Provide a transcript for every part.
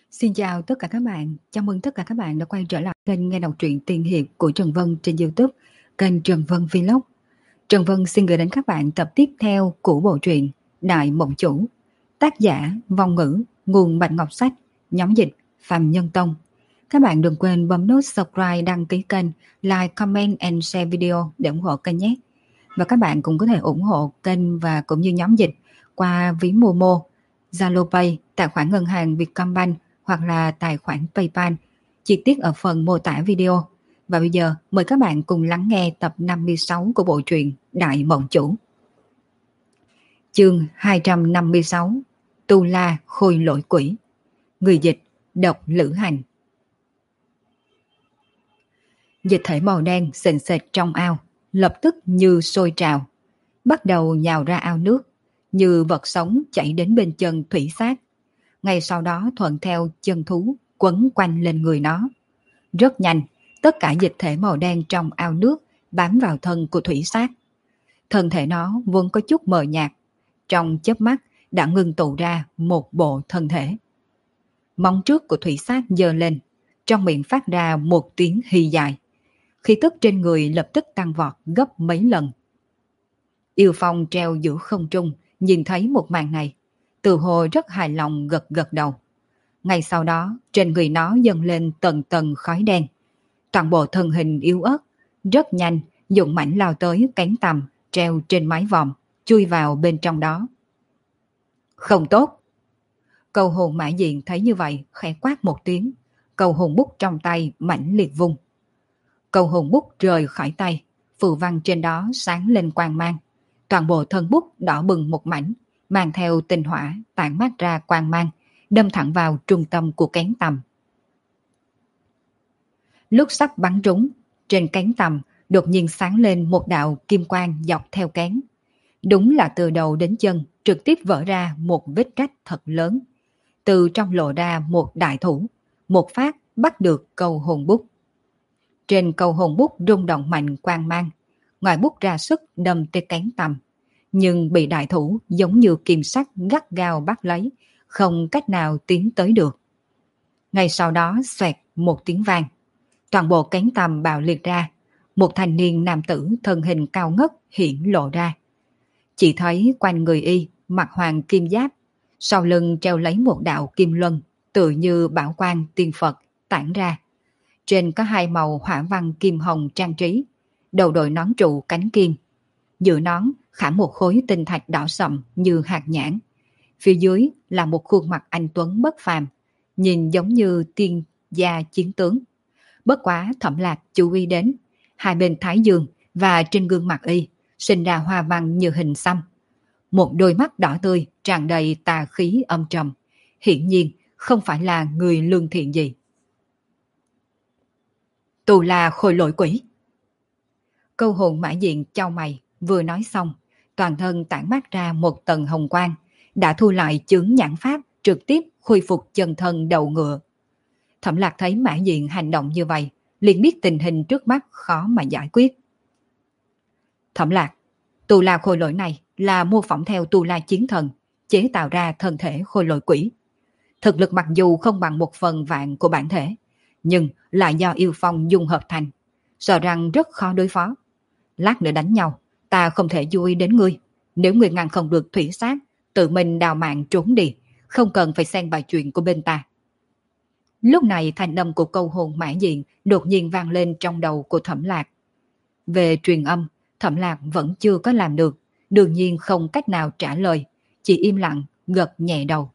Xin chào tất cả các bạn, chào mừng tất cả các bạn đã quay trở lại kênh nghe đọc truyện tiên hiệp của Trần Vân trên YouTube, kênh Trần Vân Vlog. Trần Vân xin gửi đến các bạn tập tiếp theo của bộ truyện Đại Mộng Chủ, tác giả Vong Ngữ, nguồn Bạch Ngọc Sách, nhóm dịch Phạm Nhân Tông. Các bạn đừng quên bấm nút subscribe, đăng ký kênh, like, comment and share video để ủng hộ kênh nhé. Và các bạn cũng có thể ủng hộ kênh và cũng như nhóm dịch qua ví Momo, Zalo Pay, tài khoản ngân hàng Vietcombank hoặc là tài khoản PayPal, chi tiết ở phần mô tả video. Và bây giờ mời các bạn cùng lắng nghe tập 56 của bộ truyện Đại Mộng Chủ. Chương 256, Tu La Khôi Lỗi Quỷ. Người dịch Độc Lữ Hành. Dịch thể màu đen sền sệt trong ao, lập tức như sôi trào, bắt đầu nhào ra ao nước, như vật sống chảy đến bên chân thủy xác. Ngay sau đó thuận theo chân thú quấn quanh lên người nó. Rất nhanh, tất cả dịch thể màu đen trong ao nước bám vào thân của thủy xác. Thân thể nó vốn có chút mờ nhạt, trong chớp mắt đã ngưng tụ ra một bộ thân thể. Móng trước của thủy xác giơ lên, trong miệng phát ra một tiếng hì dài. Khí tức trên người lập tức tăng vọt gấp mấy lần. Yêu Phong treo giữa không trung, nhìn thấy một màn này, tự hồ rất hài lòng gật gật đầu. Ngay sau đó, trên người nó dâng lên tầng tầng khói đen. Toàn bộ thân hình yếu ớt, rất nhanh, dũng mãnh lao tới cánh tằm treo trên mái vòm, chui vào bên trong đó. Không tốt! Cầu hồn Mã Diện thấy như vậy, khẽ quát một tiếng. Cầu hồn bút trong tay mãnh liệt vung. Cầu hồn bút rời khỏi tay, phù văn trên đó sáng lên quang mang. Toàn bộ thân bút đỏ bừng một mảnh, mang theo tinh hỏa tản mát ra quang mang, đâm thẳng vào trung tâm của cánh tằm. Lúc sắp bắn trúng, trên cánh tằm đột nhiên sáng lên một đạo kim quang dọc theo cánh. Đúng là từ đầu đến chân trực tiếp vỡ ra một vết rách thật lớn. Từ trong lộ ra một đại thủ, một phát bắt được cầu hồn bút. Trên cầu hồn bút rung động mạnh quang mang, ngòi bút ra sức đâm tới cánh tằm, nhưng bị đại thủ giống như kim sắt gắt gao bắt lấy, không cách nào tiến tới được. Ngay sau đó xoẹt một tiếng vang, toàn bộ cánh tằm bạo liệt ra, một thanh niên nam tử thân hình cao ngất hiển lộ ra. Chỉ thấy quanh người y mặc hoàng kim giáp, sau lưng treo lấy một đạo kim luân, tự như bảo quang tiên Phật tản ra. Trên có hai màu hỏa văn kim hồng trang trí, đầu đội nón trụ cánh kim. Giữa nón khảm một khối tinh thạch đỏ sậm như hạt nhãn. Phía dưới là một khuôn mặt anh tuấn bất phàm, nhìn giống như tiên gia chiến tướng. Bất quá Thẩm Lạc chú ý đến, hai bên thái dương và trên gương mặt y sinh ra hoa văn như hình xăm. Một đôi mắt đỏ tươi tràn đầy tà khí âm trầm, hiển nhiên không phải là người lương thiện gì. Tu La Khôi Lỗi Quỷ. Câu hồn Mã Diện chau mày, vừa nói xong, toàn thân tản mát ra một tầng hồng quang, đã thu lại chướng nhãn pháp, trực tiếp khôi phục chân thân đầu ngựa. Thẩm Lạc thấy Mã Diện hành động như vậy, liền biết tình hình trước mắt khó mà giải quyết. Thẩm Lạc, Tu La Khôi Lỗi này là mô phỏng theo Tu La chiến thần, chế tạo ra thân thể khôi lỗi quỷ. Thực lực mặc dù không bằng 1/1000 của bản thể, nhưng lại do Yêu Phong dung hợp thành, sợ rằng rất khó đối phó. Lát nữa đánh nhau, ta không thể chú ý đến ngươi. Nếu ngươi ngăn không được thủy sát, tự mình đào mạng trốn đi, không cần phải xen vào chuyện của bên ta. Lúc này thanh âm của câu hồn Mã Diện đột nhiên vang lên trong đầu của Thẩm Lạc. Về truyền âm, Thẩm Lạc vẫn chưa có làm được, đương nhiên không cách nào trả lời, chỉ im lặng gật nhẹ đầu.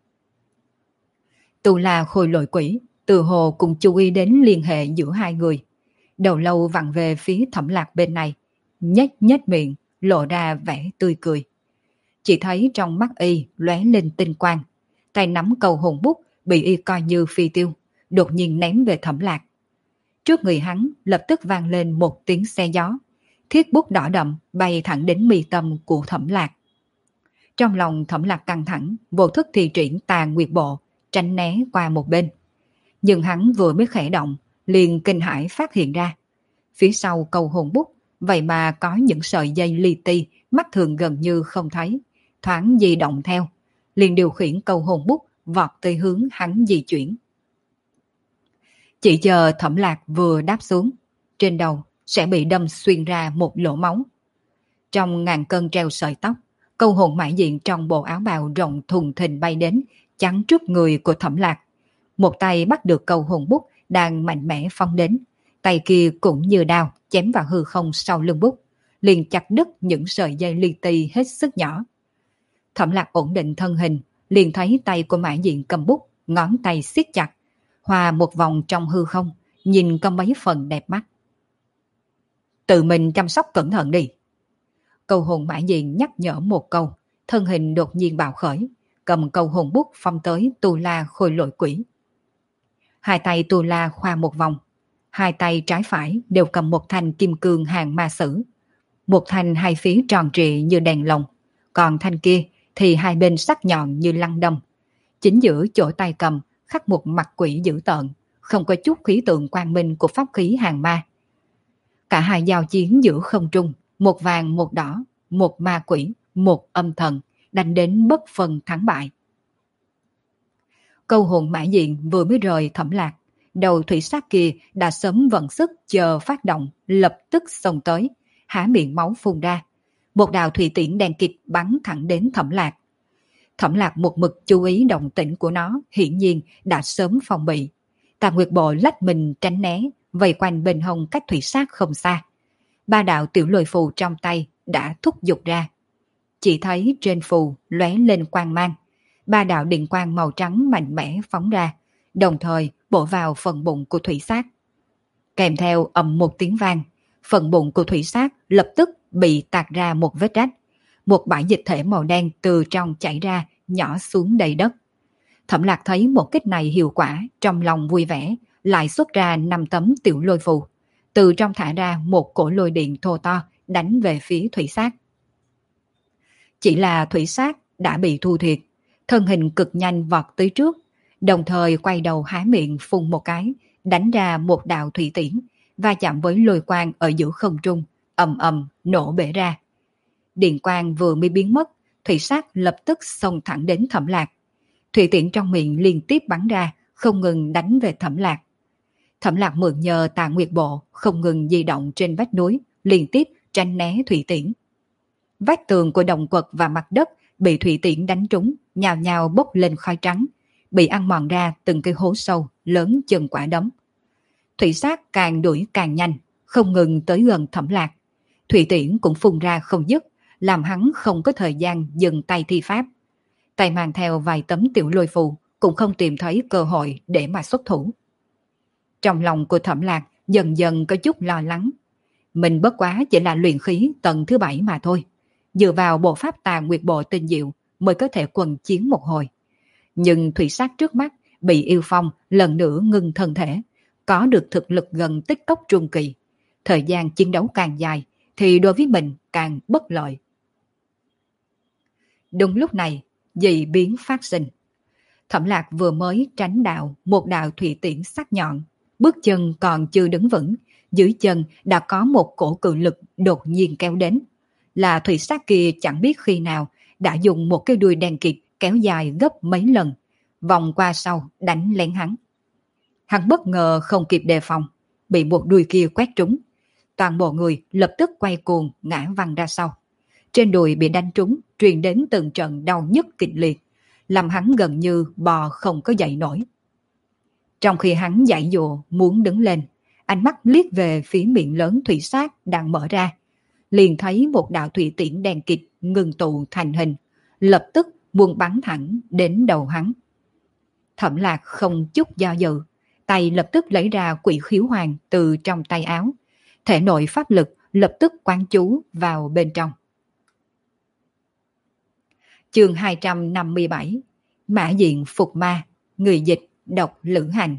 Tu La Khôi Lỗi Quỷ từ hồ cùng chú ý đến liên hệ giữa hai người. Đầu lâu vặn về phía Thẩm Lạc bên này, nhếch nhếch miệng, lộ ra vẻ tươi cười. Chỉ thấy trong mắt y lóe lên tinh quang, tay nắm cầu hồn bút bị y coi như phi tiêu, đột nhiên ném về Thẩm Lạc. Trước người hắn lập tức vang lên một tiếng xe gió, thiết bút đỏ đậm bay thẳng đến mi tâm của Thẩm Lạc. Trong lòng Thẩm Lạc căng thẳng, vô thức thi triển Tà Nguyệt Bộ, tránh né qua một bên. Nhưng hắn vừa mới khẽ động, liền kinh hãi phát hiện ra. Phía sau cầu hồn bút, vậy mà có những sợi dây li ti, mắt thường gần như không thấy, thoáng di động theo, liền điều khiển cầu hồn bút vọt tới hướng hắn di chuyển. Chỉ chờ Thẩm Lạc vừa đáp xuống, trên đầu sẽ bị đâm xuyên ra một lỗ máu. Trong ngàn cân treo sợi tóc, câu hồn mã diện trong bộ áo bào rộng thùng thình bay đến, chắn trước người của Thẩm Lạc. Một tay bắt được câu hồn bút đang mạnh mẽ phóng đến, tay kia cũng như đao chém vào hư không sau lưng bút, liền chặt đứt những sợi dây li ti hết sức nhỏ. Thẩm Lạc ổn định thân hình, liền thấy tay của mã diện cầm bút, ngón tay siết chặt, hòa một vòng trong hư không, nhìn có mấy phần đẹp mắt. Tự mình chăm sóc cẩn thận đi. Câu hồn mã diện nhắc nhở một câu, thân hình đột nhiên bạo khởi, cầm câu hồn bút phong tới Tu La Khôi Lỗi Quỷ. Hai tay Tu La khoa một vòng, hai tay trái phải đều cầm một thanh kim cương hàng ma sử. Một thanh hai phía tròn trịa như đèn lồng, còn thanh kia thì hai bên sắc nhọn như lăng đâm. Chính giữa chỗ tay cầm khắc một mặt quỷ dữ tợn, không có chút khí tượng quang minh của pháp khí hàng ma. Cả hai giao chiến giữa không trung, một vàng một đỏ, một ma quỷ, một âm thần, đánh đến bất phân thắng bại. Câu hồn mã diện vừa mới rời Thẩm Lạc, đầu thủy sát kia đã sớm vận sức chờ phát động, lập tức xông tới, há miệng máu phun ra. Một đạo thủy tiễn đèn kịt bắn thẳng đến Thẩm Lạc. Thẩm Lạc một mực chú ý động tĩnh của nó, hiển nhiên đã sớm phòng bị. Tà Nguyệt Bộ lách mình tránh né, vây quanh bên hông cách thủy sát không xa. Ba đạo tiểu lôi phù trong tay đã thúc giục ra. Chỉ thấy trên phù lóe lên quang mang, ba đạo điện quang màu trắng mạnh mẽ phóng ra, đồng thời bổ vào phần bụng của thủy sát. Kèm theo ầm một tiếng vang, phần bụng của thủy sát lập tức bị tạc ra một vết rách. Một bãi dịch thể màu đen từ trong chảy ra, nhỏ xuống đầy đất. Thẩm Lạc thấy một kích này hiệu quả, trong lòng vui vẻ, lại xuất ra 5 tấm tiểu lôi phù. Từ trong thả ra một cổ lôi điện thô to, đánh về phía thủy sát. Chỉ là thủy sát đã bị thu thiệt, thân hình cực nhanh vọt tới trước, đồng thời quay đầu há miệng phun một cái, đánh ra một đạo thủy tiễn, va chạm với lôi quang ở giữa không trung, ầm ầm nổ bể ra. Điện quang vừa mới biến mất, thủy sát lập tức xông thẳng đến Thẩm Lạc. Thủy tiễn trong miệng liên tiếp bắn ra, không ngừng đánh về Thẩm Lạc. Thẩm Lạc mượn nhờ Tà Nguyệt Bộ không ngừng di động trên vách núi, liên tiếp tránh né thủy tiễn. Vách tường của động quật và mặt đất bị thủy tiễn đánh trúng, nhào nhào bốc lên khói trắng, bị ăn mòn ra từng cái hố sâu lớn chừng quả đấm. Thủy sát càng đuổi càng nhanh, không ngừng tới gần Thẩm Lạc. Thủy tiễn cũng phun ra không dứt, làm hắn không có thời gian dừng tay thi pháp. Tay mang theo vài tấm tiểu lôi phù, cũng không tìm thấy cơ hội để mà xuất thủ. Trong lòng của Thẩm Lạc dần dần có chút lo lắng. Mình bất quá chỉ là luyện khí tầng thứ 7 mà thôi. Dựa vào bộ pháp Tà Nguyệt Bộ tinh diệu mới có thể quần chiến một hồi. Nhưng thủy sát trước mắt bị yêu phong lần nữa ngưng thân thể, có được thực lực gần tích cốc trung kỳ. Thời gian chiến đấu càng dài thì đối với mình càng bất lợi. Đúng lúc này, dị biến phát sinh. Thẩm Lạc vừa mới tránh đạo một đạo thủy tiễn sắc nhọn, bước chân còn chưa đứng vững, dưới chân đã có một cổ cự lực đột nhiên kéo đến. Là thủy sát kia chẳng biết khi nào đã dùng một cái đuôi đen kịt kéo dài gấp mấy lần, vòng qua sau đánh lén hắn. Hắn bất ngờ không kịp đề phòng, bị một đuôi kia quét trúng. Toàn bộ người lập tức quay cuồng ngã văng ra sau. Trên đùi bị đánh trúng, truyền đến từng trận đau nhức kịch liệt, làm hắn gần như bò không có dậy nổi. Trong khi hắn giãy giụa muốn đứng lên, ánh mắt liếc về phía miệng lớn thủy sát đang mở ra, liền thấy một đạo thủy tiễn đen kịt ngừng tụ thành hình, lập tức buông bắn thẳng đến đầu hắn. Thẩm Lạc không chút do dự, tay lập tức lấy ra quỷ khiếu hoàng từ trong tay áo, thể nội pháp lực lập tức quán chú vào bên trong. Chương 257, Mã Diện Phục Ma, người dịch độc Lữ Hành.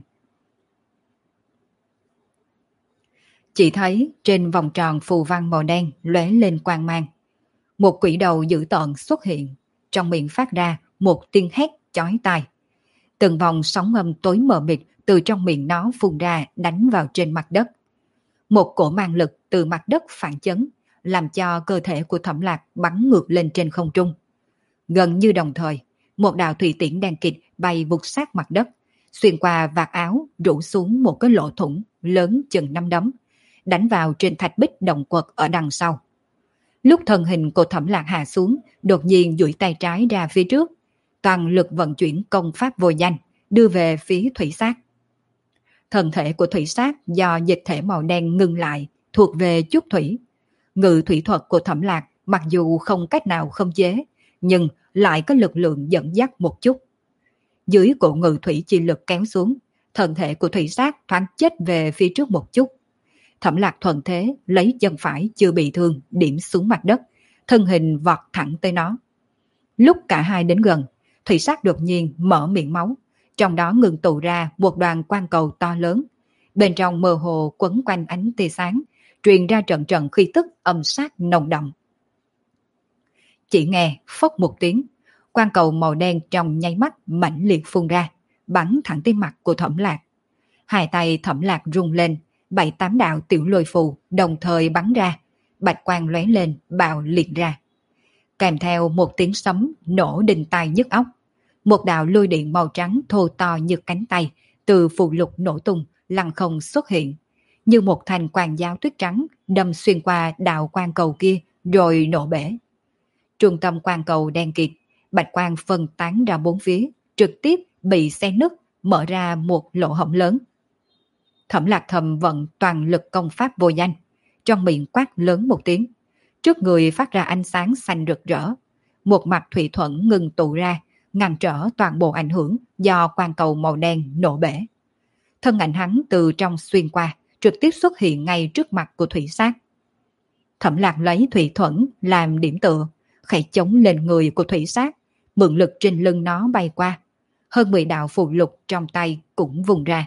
Chỉ thấy trên vòng tròn phù văn màu đen lóe lên quang mang. Một quỷ đầu dữ tợn xuất hiện, trong miệng phát ra một tiếng hét chói tai. Từng vòng sóng âm tối mờ mịt từ trong miệng nó phun ra đánh vào trên mặt đất. Một cổ mang lực từ mặt đất phản chấn, làm cho cơ thể của Thẩm Lạc bắn ngược lên trên không trung. Gần như đồng thời, một đạo thủy tiễn đen kịt bay vụt sát mặt đất, xuyên qua vạt áo rủ xuống một cái lỗ thủng lớn chừng 5 đấm, đánh vào trên thạch bích động quật ở đằng sau. Lúc thân hình của Thẩm Lạc hạ xuống, đột nhiên duỗi tay trái ra phía trước, toàn lực vận chuyển công pháp vô danh, đưa về phía thủy sát. Thân thể của thủy sát do dịch thể màu đen ngưng lại, thuộc về chút thủy. Ngự thủy thuật của Thẩm Lạc mặc dù không cách nào khống chế, nhưng lại có lực lượng dẫn dắt một chút. Dưới cổ ngự thủy chi lực kéo xuống, thân thể của thủy sát thoáng chết về phía trước một chút. Thẩm Lạc thuận thế lấy chân phải chưa bị thương điểm xuống mặt đất, thân hình vọt thẳng tới nó. Lúc cả hai đến gần, thủy sát đột nhiên mở miệng máu, trong đó ngừng tụ ra một đoàn quang cầu to lớn. Bên trong mơ hồ quấn quanh ánh tia sáng, truyền ra trận trận khí tức âm sát nồng đậm. Chỉ nghe phốc một tiếng, quang cầu màu đen trong nháy mắt mãnh liệt phun ra, bắn thẳng tới mặt của Thẩm Lạc. Hai tay Thẩm Lạc rung lên, 7-8 đạo tiểu lôi phù đồng thời bắn ra, bạch quang lóe lên bạo liệt ra. Kèm theo một tiếng sấm nổ đinh tai nhức óc, một đạo lôi điện màu trắng thô to như cánh tay từ phù lục nổ tung lăng không xuất hiện, như một thanh quang giáo tuyết trắng đâm xuyên qua đạo quang cầu kia rồi nổ bể. Trung tâm quang cầu đen kịt, bạch quang phân tán ra bốn phía, trực tiếp bị xé nứt, mở ra một lỗ hổng lớn. Thẩm Lạc thầm vận toàn lực công pháp vô danh, trong miệng quát lớn một tiếng, trước người phát ra ánh sáng xanh rực rỡ, một mặt thủy thuẫn ngừng tụ ra, ngăn trở toàn bộ ảnh hưởng do quang cầu màu đen nổ bể. Thân ảnh hắn từ trong xuyên qua, trực tiếp xuất hiện ngay trước mặt của thủy sát. Thẩm Lạc lấy thủy thuẫn làm điểm tựa, khẽ chống lên người của thủy sát, mượn lực trên lưng nó bay qua. Hơn 10 đạo phù lục trong tay cũng vùng ra.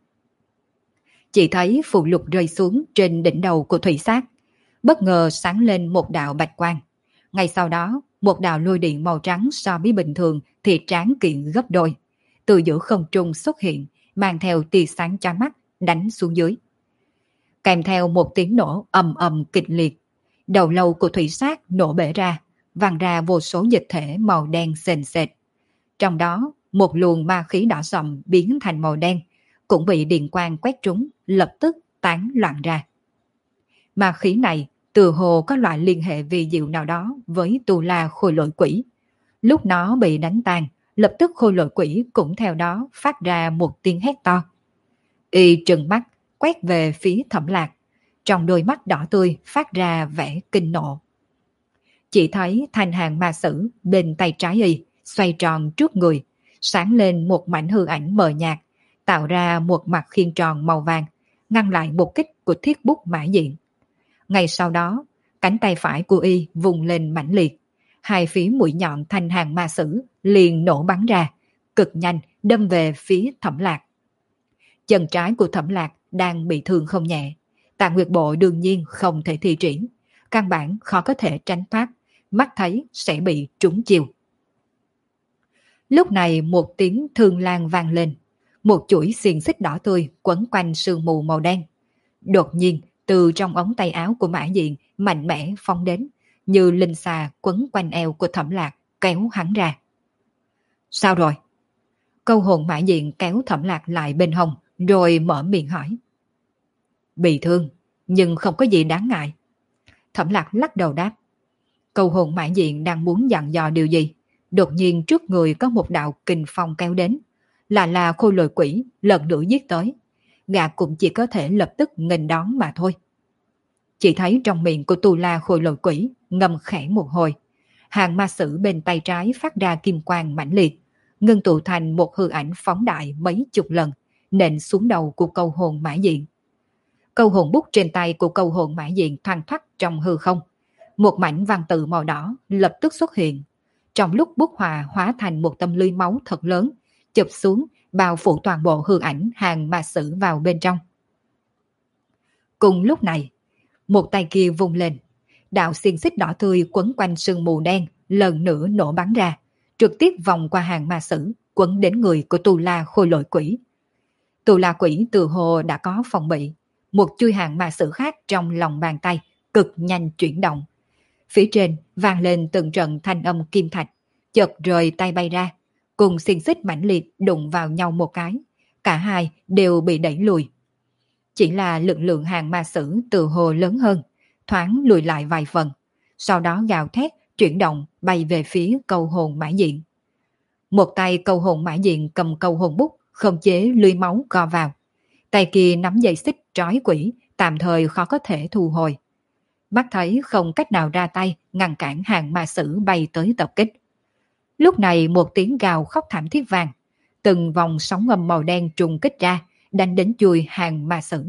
Chỉ thấy phù lục rơi xuống trên đỉnh đầu của thủy sát, bất ngờ sáng lên một đạo bạch quang. Ngay sau đó, một đạo lôi điện màu trắng so với bình thường thì tráng kiện gấp đôi, từ giữa không trung xuất hiện, mang theo tia sáng chói mắt đánh xuống dưới. Kèm theo một tiếng nổ ầm ầm kịch liệt, đầu lâu của thủy sát nổ bể ra, văng ra vô số dịch thể màu đen sền sệt. Trong đó, một luồng ma khí đỏ sậm biến thành màu đen, cũng bị điện quang quét trúng, lập tức tán loạn ra. Ma khí này từ hồ có loại liên hệ vi diệu nào đó với Tu La Khôi Lỗi Quỷ. Lúc nó bị đánh tan, lập tức Khôi Lỗi Quỷ cũng theo đó phát ra một tiếng hét to. Y trừng mắt, quét về phía Thẩm Lạc, trong đôi mắt đỏ tươi phát ra vẻ kinh nộ. Chỉ thấy thanh hàng ma sử bên tay trái y xoay tròn trước người, sáng lên một mảnh hư ảnh mờ nhạt, tạo ra một mặt khiên tròn màu vàng, ngăn lại một kích của thiết bút Mã Diện. Ngay sau đó, cánh tay phải của y vùng lên mãnh liệt, hai phía mũi nhọn thanh hàng ma sử liền nổ bắn ra, cực nhanh đâm về phía Thẩm Lạc. Chân trái của Thẩm Lạc đang bị thương không nhẹ, Tạng Nguyệt Bộ đương nhiên không thể thi triển, căn bản khó có thể tránh thoát, mắt thấy sẽ bị trúng chiêu. Lúc này một tiếng thương lan vang lên, một chuỗi xiềng xích đỏ tươi quấn quanh sương mù màu đen. Đột nhiên, từ trong ống tay áo của Mã Diện mạnh mẽ phóng đến, như linh xà quấn quanh eo của Thẩm Lạc, kéo hắn ra. Sao rồi? Câu hồn Mã Diện kéo Thẩm Lạc lại bên hông, rồi mở miệng hỏi. Bị thương, nhưng không có gì đáng ngại. Thẩm Lạc lắc đầu đáp. Câu hồn Mã Diện đang muốn dặn dò điều gì, đột nhiên trước người có một đạo kình phong kéo đến, là Khôi Lỗi Quỷ lần nữa giết tới. Gã cũng chỉ có thể lập tức nghênh đón mà thôi. Chỉ thấy trong miệng của Tu La Khôi Lỗi Quỷ ngâm khẽ một hồi, hàng ma sử bên tay trái phát ra kim quang mãnh liệt, ngưng tụ thành một hư ảnh phóng đại mấy chục lần, nện xuống đầu của câu hồn Mã Diện. Câu hồn bút trên tay của câu hồn Mã Diện thoăn thoắt trong hư không, một mảnh văn tự màu đỏ lập tức xuất hiện. Trong lúc bút hòa hóa thành một tâm lưới máu thật lớn, chụp xuống bao phủ toàn bộ hư ảnh hàng ma sử vào bên trong. Cùng lúc này, một tay kia vung lên, đạo xiềng xích đỏ tươi quấn quanh sương mù đen lần nữa nổ bắn ra, trực tiếp vòng qua hàng ma sử, quấn đến người của Tu La Khôi Lỗi Quỷ. Tu La Quỷ từ hồ đã có phòng bị, một chui hàng ma sử khác trong lòng bàn tay cực nhanh chuyển động. Phía trên vang lên từng trận thanh âm kim thạch, chợt rời tay bay ra, cùng xiềng xích mãnh liệt đụng vào nhau một cái, cả hai đều bị đẩy lùi. Chỉ là lực lượng hàng ma sử từ hồ lớn hơn, thoáng lùi lại vài phần, sau đó gào thét chuyển động bay về phía câu hồn mã diện. Một tay câu hồn mã diện cầm câu hồn bút, khống chế lưới máu co vào. Tay kia nắm dây xích trói quỷ, tạm thời khó có thể thu hồi. Mắt thấy không cách nào ra tay ngăn cản hàng ma sử bay tới tập kích. Lúc này một tiếng gào khóc thảm thiết vang, từng vòng sóng âm màu đen trùng kích ra, đánh đến chui hàng ma sử.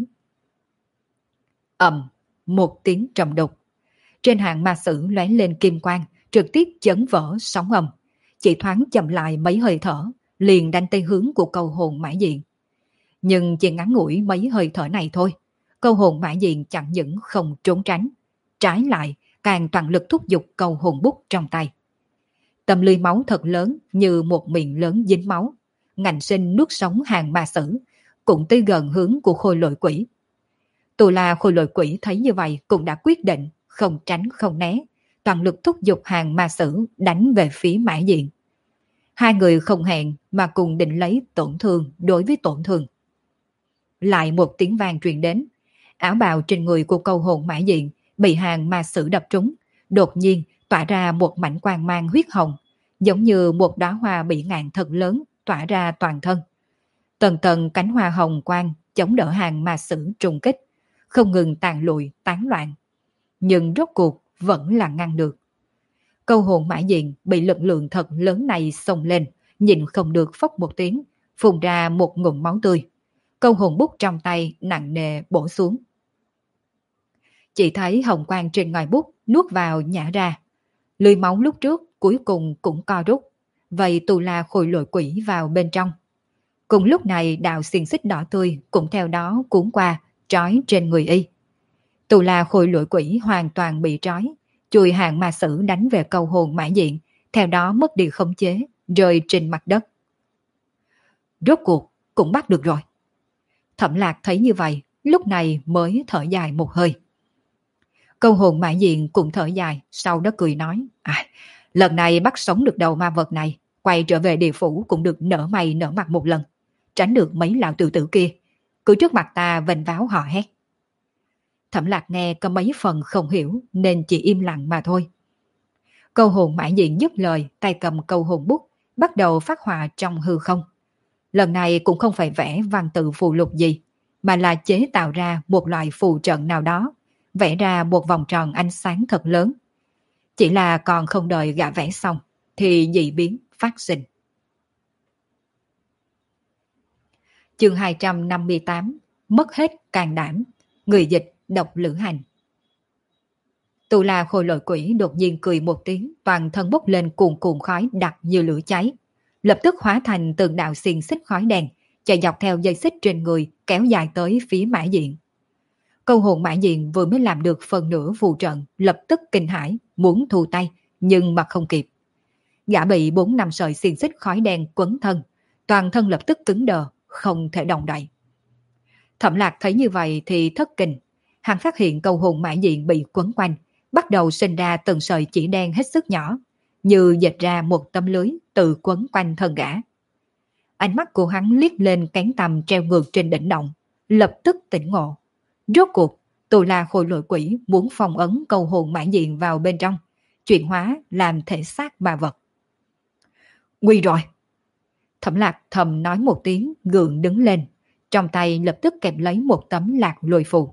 Ầm, một tiếng trầm đục. Trên hàng ma sử lóe lên kim quang, trực tiếp chấn vỡ sóng âm. Chỉ thoáng chậm lại mấy hơi thở, liền đánh tới hướng của câu hồn mã diện. Nhưng chỉ ngắn ngủi mấy hơi thở này thôi, câu hồn mã diện chẳng những không trốn tránh, trái lại càng toàn lực thúc giục câu hồn bút trong tay. Tầm lưới máu thật lớn như một miệng lớn dính máu, ngạnh sinh nuốt sống hàng ma sử, cũng tới gần hướng của khôi lội quỷ. Tù là khôi lội quỷ thấy như vậy cũng đã quyết định không tránh không né, toàn lực thúc giục hàng ma sử đánh về phía mã diện. Hai người không hẹn mà cùng định lấy tổn thương đối với tổn thương. Lại một tiếng vang truyền đến, áo bào trên người của câu hồn mã diện bị hàng ma sử đập trúng, đột nhiên tỏa ra một mảnh quang mang huyết hồng, giống như một đóa hoa bị ngạn thật lớn tỏa ra toàn thân. Tầng tầng cánh hoa hồng quang chống đỡ hàng ma sử trùng kích, không ngừng tàn lụi tán loạn, nhưng rốt cuộc vẫn là ngăn được. Câu hồn mã diện bị lực lượng thật lớn này xông lên, nhìn không được phốc một tiếng, phun ra một ngụm máu tươi. Câu hồn bút trong tay nặng nề bổ xuống. Chỉ thấy hồng quang trên ngòi bút nuốt vào nhả ra. Lưỡi máu lúc trước cuối cùng cũng co rút, vậy Tù La khôi lội quỷ vào bên trong. Cùng lúc này đạo xiềng xích đỏ tươi cũng theo đó cuốn qua, trói trên người y. Tù La khôi lội quỷ hoàn toàn bị trói, chùi hàng ma sử đánh về câu hồn mã diện, theo đó mất đi khống chế, rơi trên mặt đất. Rốt cuộc cũng bắt được rồi. Thẩm Lạc thấy như vậy, lúc này mới thở dài một hơi. Câu hồn mã diện cũng thở dài, sau đó cười nói, lần này bắt sống được đầu ma vật này, quay trở về địa phủ cũng được nở mày nở mặt một lần, tránh được mấy lão tự tử kia, cứ trước mặt ta vênh váo hò hét. Thẩm Lạc nghe có mấy phần không hiểu nên chỉ im lặng mà thôi. Câu hồn mã diện dứt lời, tay cầm câu hồn bút, bắt đầu phát họa trong hư không. Lần này cũng không phải vẽ văn tự phù lục gì, mà là chế tạo ra một loại phù trận nào đó, vẽ ra một vòng tròn ánh sáng thật lớn. Chỉ là còn không đợi gã vẽ xong, thì dị biến phát sinh. Chương 258, mất hết can đảm, người dịch độc lữ hành. Tù La khôi lội quỷ đột nhiên cười một tiếng, toàn thân bốc lên cuồn cuộn khói đặc như lửa cháy, lập tức hóa thành từng đạo xiềng xích khói đen, chạy dọc theo dây xích trên người kéo dài tới phía mã diện. Câu hồn mã diện vừa mới làm được phần nửa phù trận, lập tức kinh hãi, muốn thu tay, nhưng mà không kịp. Gã bị 4-5 sợi xiềng xích khói đen quấn thân, toàn thân lập tức cứng đờ, không thể động đậy. Thẩm Lạc thấy như vậy thì thất kinh, hắn phát hiện câu hồn mã diện bị quấn quanh, bắt đầu sinh ra từng sợi chỉ đen hết sức nhỏ, như dệt ra một tấm lưới tự quấn quanh thân gã. Ánh mắt của hắn liếc lên cánh tằm treo ngược trên đỉnh động, lập tức tỉnh ngộ. Rốt cuộc, Tù La khôi lội quỷ muốn phong ấn câu hồn mã diện vào bên trong, chuyển hóa làm thể xác ma vật. Nguy rồi! Thẩm Lạc thầm nói một tiếng, gượng đứng lên, trong tay lập tức kẹp lấy một tấm lạc lôi phù.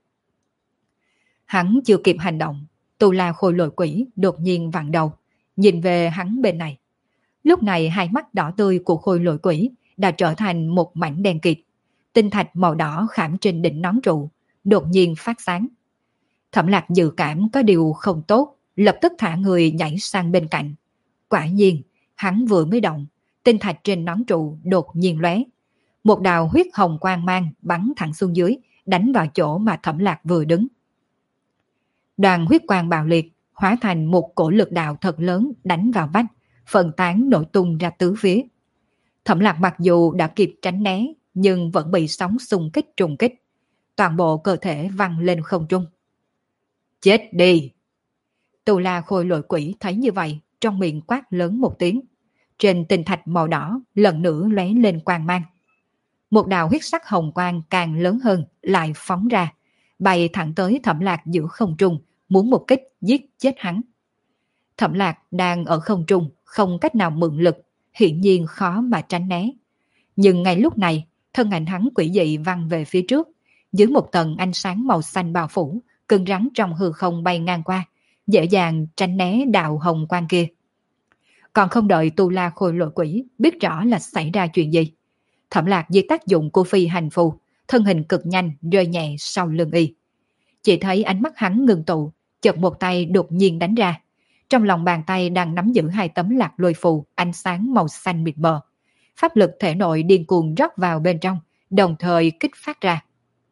Hắn chưa kịp hành động, Tù La khôi lội quỷ đột nhiên vặn đầu, nhìn về hắn bên này. Lúc này hai mắt đỏ tươi của khôi lội quỷ đã trở thành một mảnh đen kịt, tinh thạch màu đỏ khảm trên đỉnh nón trụ, đột nhiên phát sáng. Thẩm Lạc dự cảm có điều không tốt, lập tức thả người nhảy sang bên cạnh. Quả nhiên, hắn vừa mới động, tinh thạch trên nón trụ đột nhiên lóe. Một đạo huyết hồng quang mang bắn thẳng xuống dưới, đánh vào chỗ mà Thẩm Lạc vừa đứng. Đoàn huyết quang bạo liệt, hóa thành một cổ lực đạo thật lớn đánh vào vách, phân tán nổ tung ra tứ phía. Thẩm Lạc mặc dù đã kịp tránh né, nhưng vẫn bị sóng xung kích trùng kích. Toàn bộ cơ thể văng lên không trung. Chết đi! Tù La khôi lội quỷ thấy như vậy, trong miệng quát lớn một tiếng. trên tinh thạch màu đỏ lần nữa lóe lên quang mang. Một đạo huyết sắc hồng quang càng lớn hơn lại phóng ra, bay thẳng tới Thẩm Lạc giữa không trung, muốn một kích giết chết hắn. Thẩm Lạc đang ở không trung, không cách nào mượn lực, hiển nhiên khó mà tránh né. Nhưng ngay lúc này, thân ảnh hắn quỷ dị văng về phía trước, dưới một tầng ánh sáng màu xanh bao phủ, cứng rắn trong hư không bay ngang qua, dễ dàng tránh né đạo hồng quang kia. Còn không đợi Tu La Khôi Lỗi Quỷ biết rõ là xảy ra chuyện gì, Thẩm Lạc dưới tác dụng của phi hành phù, thân hình cực nhanh rơi nhẹ sau lưng y. Chỉ thấy ánh mắt hắn ngừng tụ, chợt một tay đột nhiên đánh ra. Trong lòng bàn tay đang nắm giữ hai tấm lạc lôi phù ánh sáng màu xanh mịt mờ. Pháp lực thể nội điên cuồng rót vào bên trong, đồng thời kích phát ra.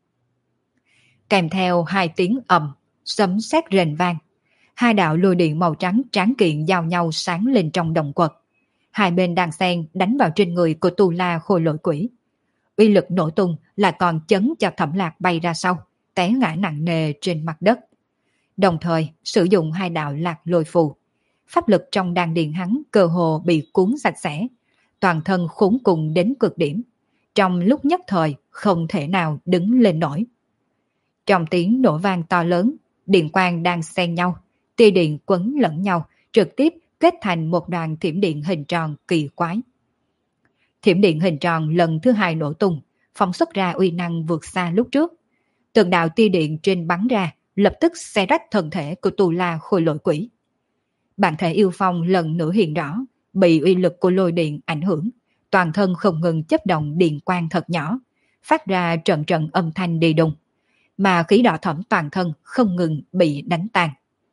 Kèm theo hai tiếng ầm, sấm sét rền vang. Hai đạo lôi điện màu trắng tráng kiện giao nhau sáng lên trong động quật. Hai bên đan xen đánh vào trên người của Tu La Khôi Lỗi Quỷ. Uy lực nổ tung lại còn chấn cho Thẩm Lạc bay ra sau, té ngã nặng nề trên mặt đất. Đồng thời sử dụng hai đạo lạc lôi phù. Pháp lực trong đan điền hắn cơ hồ bị cuốn sạch sẽ, toàn thân khốn cùng đến cực điểm. Trong lúc nhất thời không thể nào đứng lên nổi. Trong tiếng nổ vang to lớn, điện quang đang xen nhau, tia điện quấn lẫn nhau, trực tiếp kết thành một đoàn thiểm điện hình tròn kỳ quái. Thiểm điện hình tròn lần thứ hai nổ tung, phóng xuất ra uy năng vượt xa lúc trước. Từng đạo tia điện trên bắn ra, lập tức xé rách thân thể của Tu La Khôi Lỗi Quỷ. Bản thể yêu phong lần nữa hiện rõ, bị uy lực của lôi điện ảnh hưởng, toàn thân không ngừng chấp động điện quang thật nhỏ, phát ra trận trận âm thanh đi đùng, mà khí đỏ thẫm toàn thân không ngừng bị đánh tan.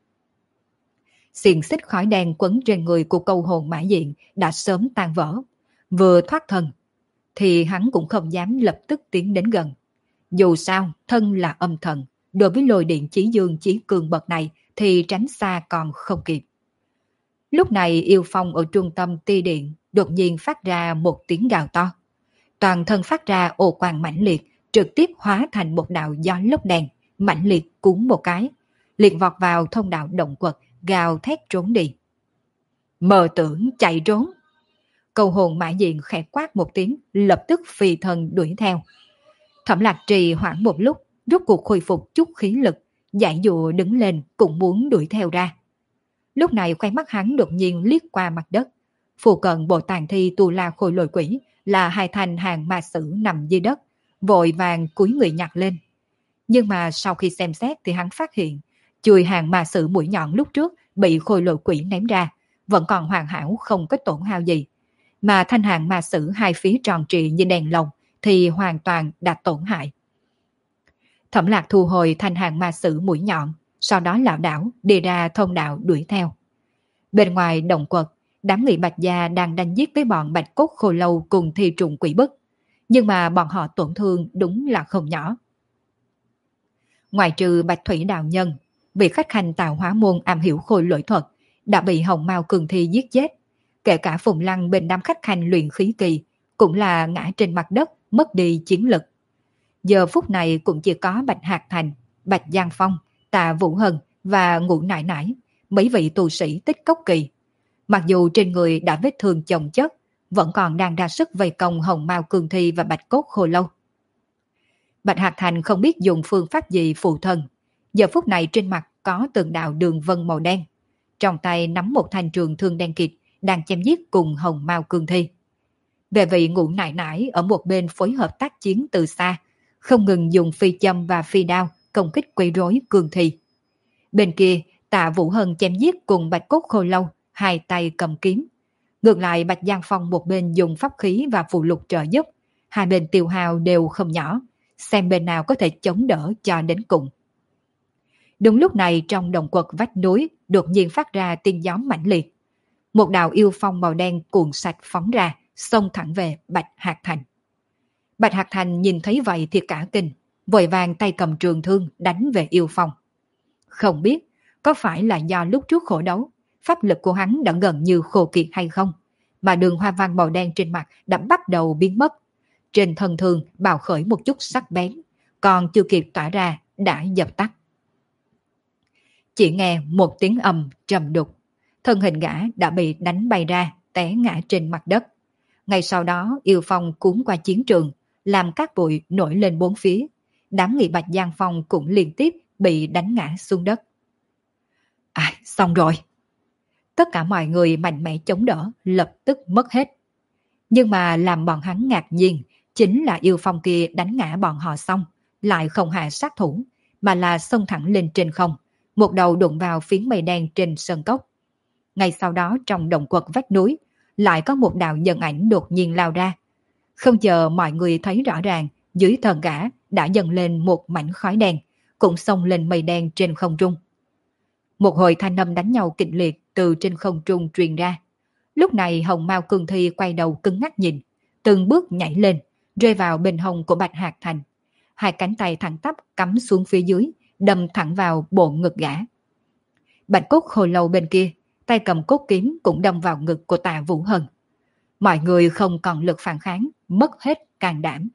Xiềng xích khói đen quấn trên người của Câu Hồn Mã Diện đã sớm tan vỡ. Vừa thoát thân, thì hắn cũng không dám lập tức tiến đến gần. Dù sao, thân là âm thần, đối với lôi điện chí dương chí cường bậc này thì tránh xa còn không kịp. Lúc này yêu phong ở trung tâm ti điện đột nhiên phát ra một tiếng gào to. Toàn thân phát ra ồ quang mãnh liệt, trực tiếp hóa thành một đạo gió lốc đen, mãnh liệt cuốn một cái, liền vọt vào thông đạo động quật, gào thét trốn đi. Mơ tưởng chạy trốn. Câu Hồn Mã Diện khẽ quát một tiếng, lập tức phi thân đuổi theo. Thẩm Lạc trì hoãn một lúc, rốt cuộc khôi phục chút khí lực, giãy dụa đứng lên cũng muốn đuổi theo ra. Lúc này khoe mắt hắn đột nhiên liếc qua mặt đất. Phù cận bộ tàn thi Tu La Khôi Lỗi Quỷ là hai thanh hàng ma sử nằm dưới đất, vội vàng cúi người nhặt lên. Nhưng mà sau khi xem xét thì hắn phát hiện, chùi hàng ma sử mũi nhọn lúc trước bị Khôi Lỗi Quỷ ném ra, vẫn còn hoàn hảo không có tổn hao gì. Mà thanh hàng ma sử hai phía tròn trịa như đèn lồng thì hoàn toàn đã tổn hại. Thẩm Lạc thu hồi thanh hàng ma sử mũi nhọn, sau đó lảo đảo đi ra thông đạo đuổi theo. Bên ngoài động quật, đám người Bạch Gia đang đánh giết với bọn Bạch Cốt Khô Lâu cùng thi trùng quỷ bức, nhưng mà bọn họ tổn thương đúng là không nhỏ. Ngoài trừ Bạch Thủy đạo nhân, vị khách khanh Tạo Hóa môn am hiểu khôi lỗi thuật đã bị Hồng Mao cường thi giết chết, kể cả Phùng Lăng bên đám khách khanh luyện khí kỳ cũng là ngã trên mặt đất, mất đi chiến lực. Giờ phút này cũng chỉ có Bạch Hạc Thành, Bạch Giang Phong, Tạ Vũ Hân và Ngũ Nải Nải, mấy vị tu sĩ tích cốc kỳ. Mặc dù trên người đã vết thương chồng chất, vẫn còn đang ra sức vây công Hồng Mao Cường Thi và Bạch Cốt Khô Lâu. Bạch Hạc Thành không biết dùng phương pháp gì phụ thân. Giờ phút này trên mặt có từng đạo đường vân màu đen. Trong tay nắm một thanh trường thương đen kịt, đang chém giết cùng Hồng Mao Cường Thi. Về vị Ngũ Nải Nải ở một bên phối hợp tác chiến từ xa, không ngừng dùng phi châm và phi đao công kích quấy rối Cường Thi. Bên kia, Tạ Vũ Hân chém giết cùng Bạch Cốt Khô Lâu, hai tay cầm kiếm. Ngược lại Bạch Giang Phong một bên dùng pháp khí và phù lục trợ giúp, hai bên tiêu hao đều không nhỏ, xem bên nào có thể chống đỡ cho đến cùng. Đúng lúc này trong động quật vách núi đột nhiên phát ra tiếng gió mãnh liệt. Một đạo yêu phong màu đen cuồn sạch phóng ra, xông thẳng về Bạch Hạc Thành. Bạch Hạc Thành nhìn thấy vậy thì cả kinh, vội vàng tay cầm trường thương đánh về yêu phong. Không biết có phải là do lúc trước khổ đấu, pháp lực của hắn đã gần như khô kiệt hay không, mà đường hoa văn màu đen trên mặt đã bắt đầu biến mất. Trên thân thương bào khởi một chút sắc bén, còn chưa kịp tỏa ra đã dập tắt. Chỉ nghe một tiếng ầm trầm đục, thân hình gã đã bị đánh bay ra, té ngã trên mặt đất. Ngay sau đó Yêu Phong cuốn qua chiến trường, làm cát bụi nổi lên bốn phía. Đám người Bạch Giang Phong cũng liên tiếp bị đánh ngã xuống đất. Xong rồi. Tất cả mọi người mạnh mẽ chống đỡ, lập tức mất hết. Nhưng mà làm bọn hắn ngạc nhiên, chính là Yêu Phong kia đánh ngã bọn họ xong, lại không hạ sát thủ, mà là xông thẳng lên trên không, một đầu đụng vào phiến mây đen trên sơn cốc. Ngay sau đó trong động quật vách núi, lại có một đạo nhân ảnh đột nhiên lao ra. Không chờ mọi người thấy rõ ràng, dưới thân gã đã dâng lên một mảnh khói đen, cũng xông lên mây đen trên không trung. Một hồi thanh âm đánh nhau kịch liệt từ trên không trung truyền ra. Lúc này Hồng Mao Cương Thi quay đầu cứng ngắc nhìn, từng bước nhảy lên, rơi vào bên hông của Bạch Hạc Thành. Hai cánh tay thẳng tắp cắm xuống phía dưới, đâm thẳng vào bộ ngực gã. Bạch Cốt Khô Lâu bên kia, tay cầm cốt kiếm cũng đâm vào ngực của Tạ Vũ Hân. Mọi người không còn lực phản kháng, mất hết can đảm.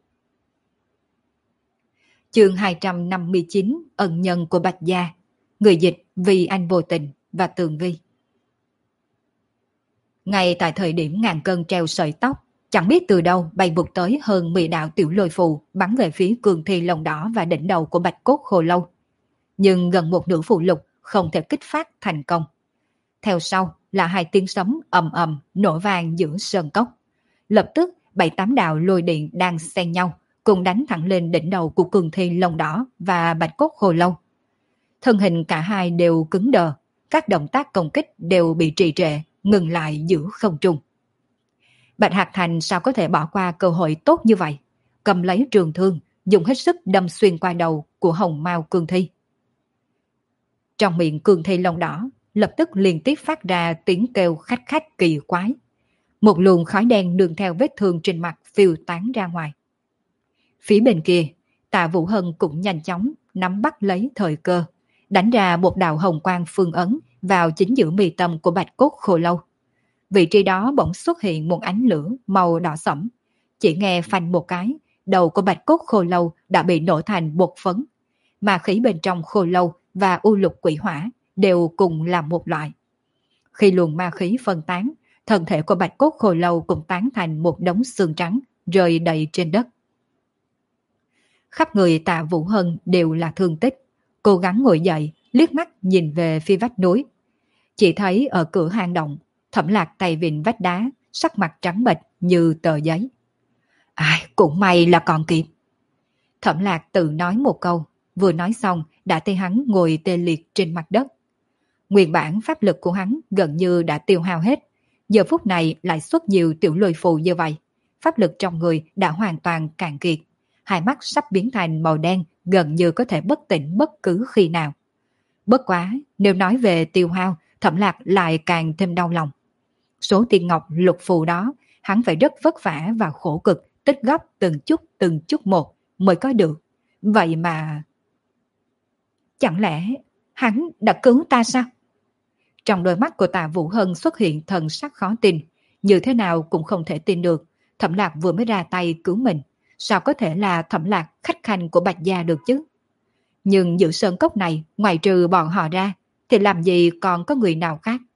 Chương 259, ân nhân của Bạch Gia. Người dịch Vì Anh Vô Tình và Tường Vi. Ngay tại thời điểm ngàn cân treo sợi tóc, chẳng biết từ đâu bay vụt tới hơn 10 đạo tiểu lôi phù bắn về phía Cương Thi lông đỏ và đỉnh đầu của Bạch Cốt Khô Lâu. Nhưng gần một nửa phù lục không thể kích phát thành công. Theo sau là hai tiếng sấm ầm ầm nổ vang giữa sơn cốc. Lập tức 7-8 đạo lôi điện đang xen nhau, cùng đánh thẳng lên đỉnh đầu của Cương Thi lông đỏ và Bạch Cốt Khô Lâu. Thân hình cả hai đều cứng đờ, các động tác công kích đều bị trì trệ, ngừng lại giữa không trung. Bạch Hạc Thành sao có thể bỏ qua cơ hội tốt như vậy, cầm lấy trường thương, dùng hết sức đâm xuyên qua đầu của Hồng Mao Cương Thi. Trong miệng Cương Thi lông đỏ lập tức liên tiếp phát ra tiếng kêu khách khách kỳ quái. Một luồng khói đen nương theo vết thương trên mặt phiêu tán ra ngoài. Phía bên kia, Tạ Vũ Hân cũng nhanh chóng nắm bắt lấy thời cơ, đánh ra một đạo hồng quang phương ấn vào chính giữa mi tâm của Bạch Cốt Khô Lâu. Vị trí đó bỗng xuất hiện một ánh lửa màu đỏ sẫm. Chỉ nghe phanh một cái, đầu của Bạch Cốt Khô Lâu đã bị nổ thành bột phấn. Mà khí bên trong Khô Lâu và u lục quỷ hỏa đều cùng là một loại. Khi luồng ma khí phân tán, thân thể của Bạch Cốt Khô Lâu cũng tán thành một đống xương trắng rơi đầy trên đất. Khắp người Tạ Vũ Hân đều là thương tích, cố gắng ngồi dậy, liếc mắt nhìn về phía vách núi. Chỉ thấy ở cửa hang động, Thẩm Lạc tay vịn vách đá, sắc mặt trắng bệch như tờ giấy. Cũng may là còn kịp. Thẩm Lạc tự nói một câu, vừa nói xong đã thấy hắn ngồi tê liệt trên mặt đất. Nguyên bản pháp lực của hắn gần như đã tiêu hao hết, giờ phút này lại xuất nhiều tiểu lôi phù như vậy. Pháp lực trong người đã hoàn toàn cạn kiệt, hai mắt sắp biến thành màu đen, gần như có thể bất tỉnh bất cứ khi nào. Bất quá, nếu nói về tiêu hao, Thẩm Lạc lại càng thêm đau lòng. Số tiền ngọc lục phù đó, hắn phải rất vất vả và khổ cực, tích góp từng chút một mới có được. Vậy mà... Chẳng lẽ hắn đã cứu ta sao? Trong đôi mắt của Tạ Vũ Hân xuất hiện thần sắc khó tin, như thế nào cũng không thể tin được. Thẩm Lạc vừa mới ra tay cứu mình, sao có thể là Thẩm Lạc khách khanh của Bạch Gia được chứ? Nhưng giữa sơn cốc này, ngoài trừ bọn họ ra, thì làm gì còn có người nào khác?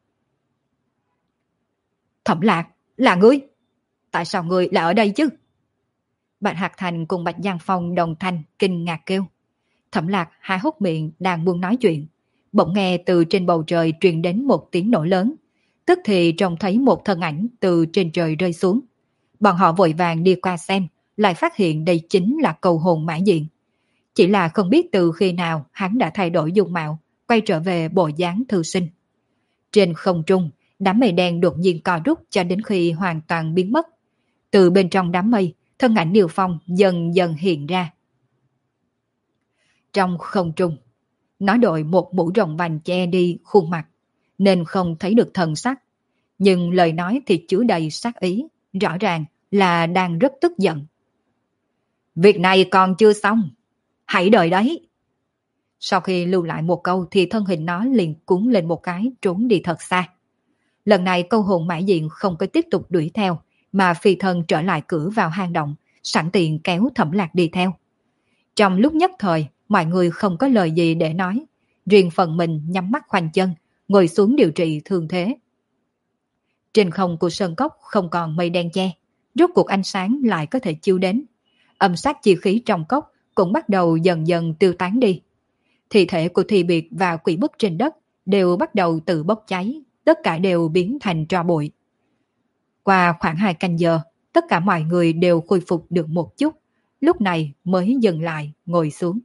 Thẩm Lạc, là ngươi? Tại sao ngươi lại ở đây chứ? Bạch Hạc Thành cùng Bạch Giang Phong đồng thanh kinh ngạc kêu. Thẩm Lạc há hốc miệng đang buông nói chuyện, bỗng nghe từ trên bầu trời truyền đến một tiếng nổ lớn, tức thì trông thấy một thân ảnh từ trên trời rơi xuống. Bọn họ vội vàng đi qua xem, lại phát hiện đây chính là Cầu Hồn Mã Diện. Chỉ là không biết từ khi nào hắn đã thay đổi dung mạo, quay trở về bộ dáng thư sinh. Trên không trung, đám mây đen đột nhiên co rút cho đến khi hoàn toàn biến mất. Từ bên trong đám mây, thân ảnh Niêu Phong dần dần hiện ra. Trong không trung, nó đội một mũ rồng vành che đi khuôn mặt, nên không thấy được thần sắc. Nhưng lời nói thì chứa đầy sát ý, rõ ràng là đang rất tức giận. Việc này còn chưa xong, hãy đợi đấy. Sau khi lưu lại một câu thì thân hình nó liền cuốn lên một cái trốn đi thật xa. Lần này Câu Hồn Mã Diện không có tiếp tục đuổi theo, mà phi thân trở lại cửa vào hang động, sẵn tiện kéo Thẩm Lạc đi theo. Trong lúc nhất thời, mọi người không có lời gì để nói, riêng phần mình nhắm mắt khoanh chân, ngồi xuống điều trị thương thế. Trên không của sơn cốc không còn mây đen che, rốt cuộc ánh sáng lại có thể chiếu đến. Âm sát chi khí trong cốc cũng bắt đầu dần dần tiêu tán đi. Thi thể của Thi Biệt và quỷ bức trên đất đều bắt đầu tự bốc cháy, tất cả đều biến thành tro bụi. Qua khoảng 2 canh giờ, tất cả mọi người đều khôi phục được một chút, lúc này mới dừng lại, ngồi xuống.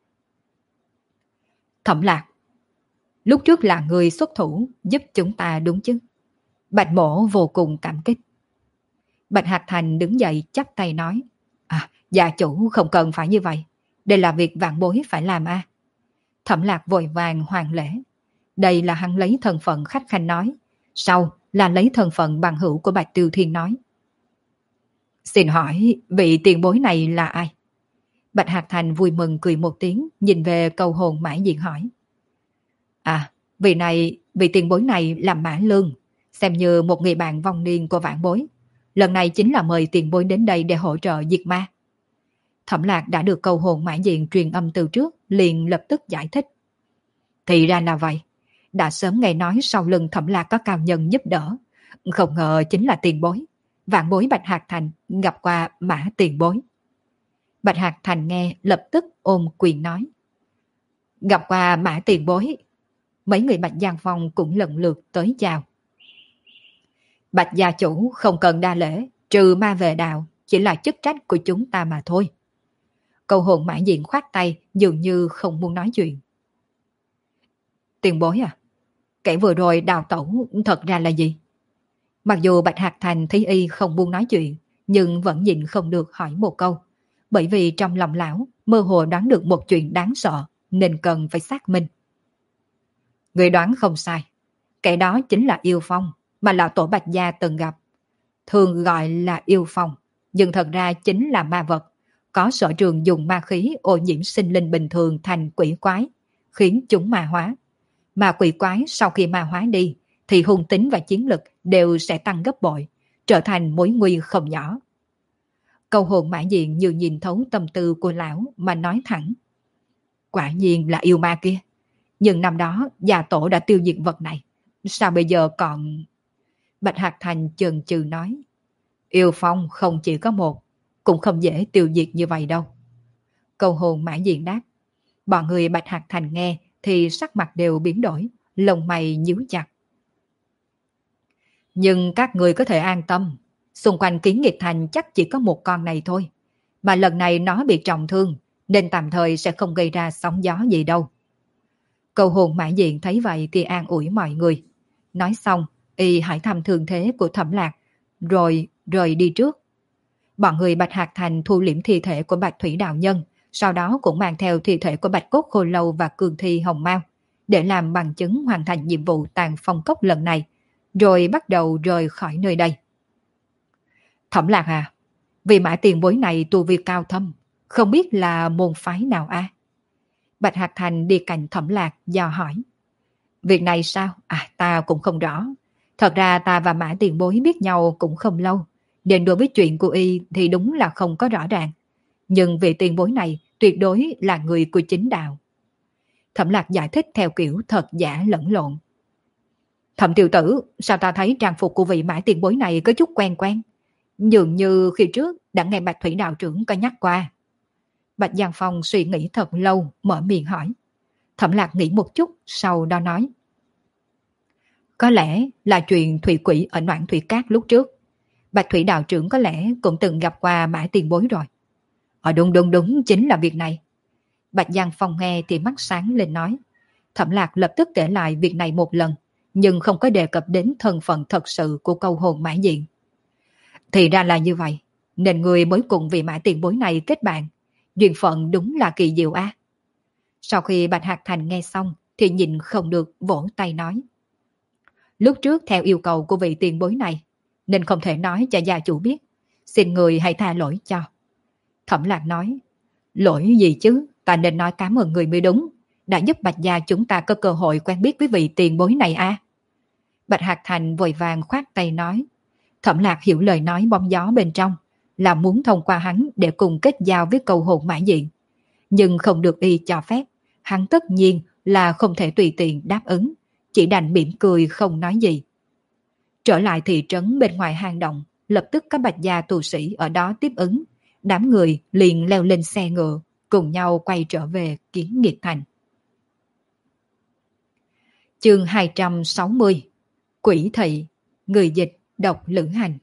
Thẩm Lạc, lúc trước là người xuất thủ giúp chúng ta đúng chứ? Bạch Mổ vô cùng cảm kích. Bạch Hạc Thành đứng dậy chắp tay nói, gia chủ không cần phải như vậy, đây là việc vạn bối phải làm a. Thẩm Lạc vội vàng hoàn lễ. Đây là hắn lấy thân phận khách khanh nói, sau là lấy thân phận bằng hữu của Bạch Tiêu Thiên nói. Xin hỏi vị tiền bối này là ai? Bạch Hạc Thành vui mừng cười một tiếng, nhìn về Câu Hồn Mã Diện hỏi. Vị tiền bối này là Mã Lương, xem như một người bạn vong niên của vạn bối. Lần này chính là mời tiền bối đến đây để hỗ trợ diệt ma. Thẩm Lạc đã được Câu Hồn Mã Diện truyền âm từ trước, liền lập tức giải thích. Thì ra là vậy, đã sớm nghe nói sau lưng Thẩm Lạc có cao nhân giúp đỡ, không ngờ chính là tiền bối. Vạn bối Bạch Hạc Thành gặp qua Mã tiền bối. Bạch Hạc Thành nghe lập tức ôm quyền nói. Gặp qua Mã tiền bối. Mấy người Bạch Giang Phong cũng lần lượt tới chào. Bạch gia chủ không cần đa lễ, trừ ma về đạo, chỉ là chức trách của chúng ta mà thôi. Câu Hồn Mã Diện khoát tay, dường như không muốn nói chuyện. Tiền bối kẻ vừa rồi đào tẩu thật ra là gì? Mặc dù Bạch Hạc Thành thấy y không muốn nói chuyện, nhưng vẫn nhịn không được hỏi một câu. Bởi vì trong lòng lão mơ hồ đoán được một chuyện đáng sợ, nên cần phải xác minh. Người đoán không sai, kẻ đó chính là Yêu Phong mà lão tổ Bạch gia từng gặp. Thường gọi là Yêu Phong, nhưng thật ra chính là ma vật, có sở trường dùng ma khí ô nhiễm sinh linh bình thường thành quỷ quái, khiến chúng ma hóa. Mà quỷ quái sau khi ma hóa đi, thì hung tính và chiến lực đều sẽ tăng gấp bội, trở thành mối nguy không nhỏ. Câu Hồn Mã Diện như nhìn thấu tâm tư của lão mà nói thẳng. Quả nhiên là yêu ma kia. Nhưng năm đó gia tổ đã tiêu diệt vật này, sao bây giờ còn... Bạch Hạc Thành chần chừ nói. Yêu Phong không chỉ có một, cũng không dễ tiêu diệt như vậy đâu. Câu Hồn Mã Diện đáp. Bọn người Bạch Hạc Thành nghe thì sắc mặt đều biến đổi, lông mày nhíu chặt. Nhưng các người có thể an tâm, xung quanh Kiến Nghiệp Thành chắc chỉ có một con này thôi, mà lần này nó bị trọng thương, nên tạm thời sẽ không gây ra sóng gió gì đâu. Câu Hồn Mã Diện thấy vậy thì an ủi mọi người. Nói xong, y hỏi thăm thương thế của Thẩm Lạc, rồi rời đi trước. Bọn người Bạch Hạc Thành thu liễm thi thể của Bạch Thủy Đạo Nhân, sau đó cũng mang theo thi thể của Bạch Cốt Khô Lâu và Cương Thi Hồng Mao, để làm bằng chứng hoàn thành nhiệm vụ tàn phong cốc lần này, rồi bắt đầu rời khỏi nơi đây. Thẩm Lạc vì Mã tiền bối này tu vi cao thâm, không biết là môn phái nào Bạch Hạc Thành đi cạnh Thẩm Lạc dò hỏi. Việc này sao? Ta cũng không rõ. Thật ra ta và Mã tiền bối biết nhau cũng không lâu, nên đối với chuyện của y thì đúng là không có rõ ràng. Nhưng vị tiền bối này tuyệt đối là người của chính đạo. Thẩm Lạc giải thích theo kiểu thật giả lẫn lộn. Thẩm tiểu tử, sao ta thấy trang phục của vị Mã tiền bối này có chút quen quen? Dường như khi trước đã nghe Bạch Thủy đạo trưởng có nhắc qua. Bạch Giang Phong suy nghĩ thật lâu, mở miệng hỏi. Thẩm Lạc nghĩ một chút, sau đó nói. Có lẽ là chuyện thủy quỷ ở Noãn Thủy Cát lúc trước. Bạch Thủy đạo trưởng có lẽ cũng từng gặp qua Mã tiền bối rồi. Đúng, chính là việc này. Bạch Giang Phong nghe thì mắt sáng lên nói. Thẩm Lạc lập tức kể lại việc này một lần, nhưng không có đề cập đến thân phận thật sự của Câu Hồn Mã Diện. Thì ra là như vậy, nên người mới cùng vì Mã tiền bối này kết bạn. Duyên phận đúng là kỳ diệu Sau khi Bạch Hạc Thành nghe xong thì nhìn không được vỗ tay nói. Lúc trước theo yêu cầu của vị tiền bối này, nên không thể nói cho gia chủ biết. Xin người hãy tha lỗi cho. Thẩm Lạc nói. Lỗi gì chứ, ta nên nói cảm ơn người mới đúng. Đã giúp Bạch gia chúng ta có cơ hội quen biết với vị tiền bối này Bạch Hạc Thành vội vàng khoát tay nói. Thẩm Lạc hiểu lời nói bóng gió bên trong, là muốn thông qua hắn để cùng kết giao với Câu Hồn Mã Diện. Nhưng không được y cho phép, hắn tất nhiên là không thể tùy tiện đáp ứng, chỉ đành mỉm cười không nói gì. Trở lại thị trấn bên ngoài hang động, lập tức các bạch gia tu sĩ ở đó tiếp ứng. Đám người liền leo lên xe ngựa, cùng nhau quay trở về Kiến Nghiệp Thành. Chương 260. Quỷ thị, người dịch, độc lữ hành.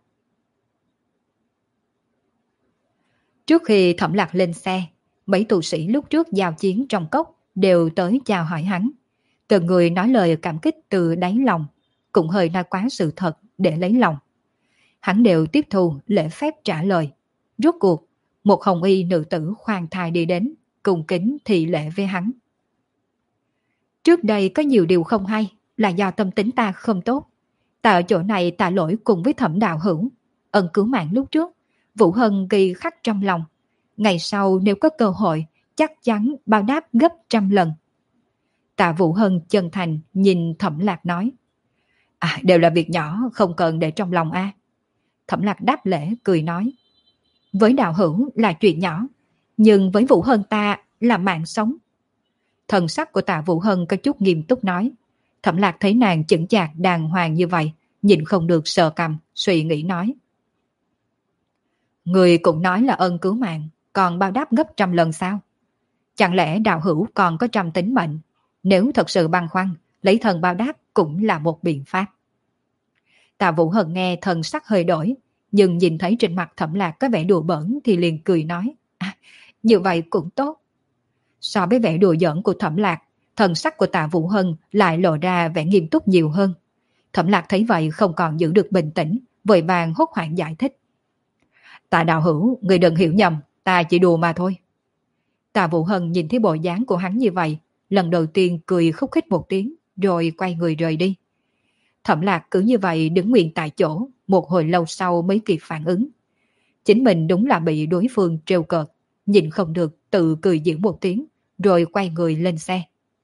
Trước khi Thẩm Lạc lên xe, mấy tu sĩ lúc trước giao chiến trong cốc đều tới chào hỏi hắn. Từng người nói lời cảm kích từ đáy lòng, cũng hơi nói quá sự thật để lấy lòng. Hắn đều tiếp thu lễ phép trả lời. Rốt cuộc, một hồng y nữ tử khoan thai đi đến, cùng kính thị lễ với hắn. Trước đây có nhiều điều không hay, là do tâm tính ta không tốt. Ta ở chỗ này tạ lỗi cùng với Thẩm đạo hữu. Ân cứu mạng lúc trước, Vũ Hân ghi khắc trong lòng. Ngày sau nếu có cơ hội, chắc chắn báo đáp gấp 100 lần. Tạ Vũ Hân chân thành nhìn Thẩm Lạc nói. Đều là việc nhỏ, không cần để trong lòng a. Thẩm Lạc đáp lễ cười nói. Với đạo hữu là chuyện nhỏ, nhưng với Vũ Hân ta là mạng sống. Thần sắc của Tạ Vũ Hân có chút nghiêm túc nói. Thẩm Lạc thấy nàng chững chạc đàng hoàng như vậy, nhìn không được sờ cằm, suy nghĩ nói. Người cũng nói là ân cứu mạng, còn báo đáp gấp 100 lần sao? Chẳng lẽ đạo hữu còn có 100 tính mệnh? Nếu thật sự băn khoăn, lấy thần báo đáp cũng là một biện pháp. Tạ Vũ Hân nghe thần sắc hơi đổi, nhưng nhìn thấy trên mặt Thẩm Lạc có vẻ đùa bỡn thì liền cười nói. Như vậy cũng tốt. So với vẻ đùa giỡn của Thẩm Lạc, thần sắc của Tạ Vũ Hân lại lộ ra vẻ nghiêm túc nhiều hơn. Thẩm Lạc thấy vậy không còn giữ được bình tĩnh, vội vàng hốt hoảng giải thích. Tạ đạo hữu, người đừng hiểu nhầm, ta chỉ đùa mà thôi. Tạ Vũ Hân nhìn thấy bộ dáng của hắn như vậy, lần đầu tiên cười khúc khích một tiếng, rồi quay người rời đi. Thẩm Lạc cứ như vậy đứng nguyên tại chỗ, một hồi lâu sau mới kịp phản ứng. Chính mình đúng là bị đối phương trêu cợt, nhìn không được tự cười giễu một tiếng, rồi quay người lên xe.